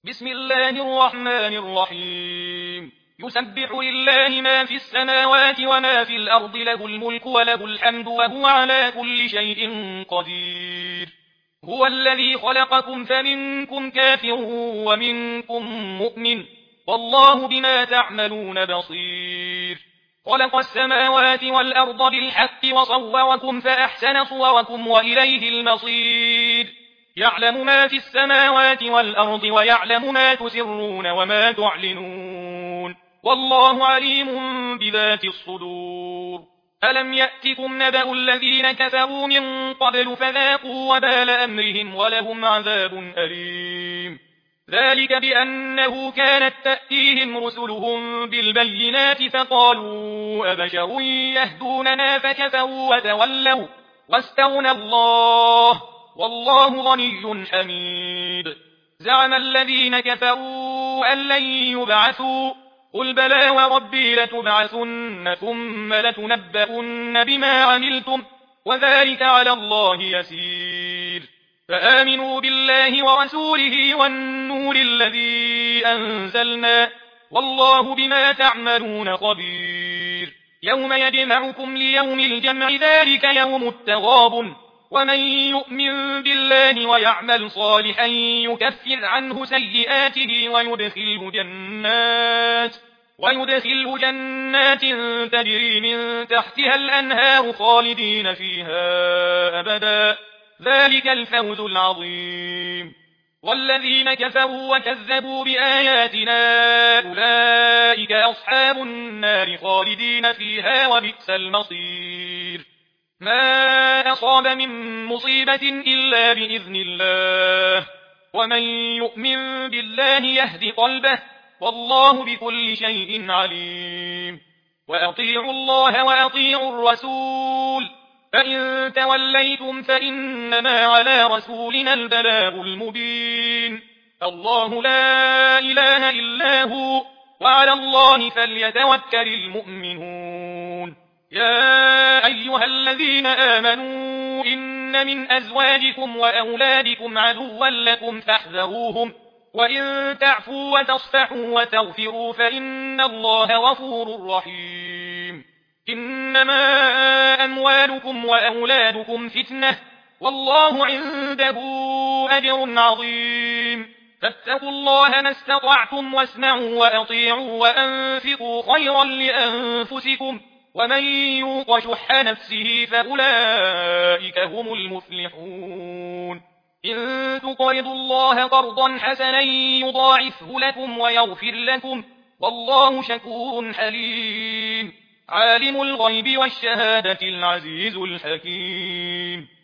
بسم الله الرحمن الرحيم يسبح لله ما في السماوات وما في الأرض له الملك وله الحمد وهو على كل شيء قدير هو الذي خلقكم فمنكم كافر ومنكم مؤمن والله بما تعملون بصير خلق السماوات والأرض بالحق وصوركم فأحسن صوركم وإليه المصير يعلم ما في السماوات والأرض ويعلم ما تسرون وما تعلنون والله عليم بذات الصدور ألم يأتكم نبأ الذين كفروا من قبل فذاقوا وبال أمرهم ولهم عذاب أليم ذلك بأنه كانت تأتيهم رسلهم بالبينات فقالوا أبشر يهدوننا فكفروا وتولوا واستغنى الله والله غني حميد زعم الذين كفروا أن لن يبعثوا قل بلى وربي لتبعثن ثم لتنبؤن بما عملتم وذلك على الله يسير فآمنوا بالله ورسوله والنور الذي أنزلنا والله بما تعملون خبير يوم يجمعكم ليوم الجمع ذلك يوم التغابن ومن يؤمن بالله ويعمل صالحا يكفر عنه سيئاته ويدخله جنات تجري من تحتها الأنهار خالدين فيها أبدا ذلك الفوز العظيم والذين كفروا وكذبوا بآياتنا أولئك أصحاب النار خالدين فيها وبئس المصير ما أصاب من مصيبة إلا بإذن الله ومن يؤمن بالله يهد قلبه والله بكل شيء عليم وأطيعوا الله وأطيعوا الرسول فإن توليتم فإنما على رسولنا البلاغ المبين الله لا إله إلا هو وعلى الله فليتوكل المؤمنون يا أيها الذين آمنوا إن من أزواجكم وأولادكم عدوا لكم فاحذروهم وإن تعفوا وتصفحوا وتغفروا فإن الله غفور رحيم إنما أموالكم وأولادكم فتنة والله عنده أجر عظيم فاتقوا الله ما استطعتم واسمعوا وأطيعوا وأنفقوا خيرا لأنفسكم ومن يوق شح نفسه فأولئك هم المفلحون إن تقرضوا الله قرضا حسنا يضاعفه لكم ويغفر لكم والله شكور حليم عالم الغيب والشهادة العزيز الحكيم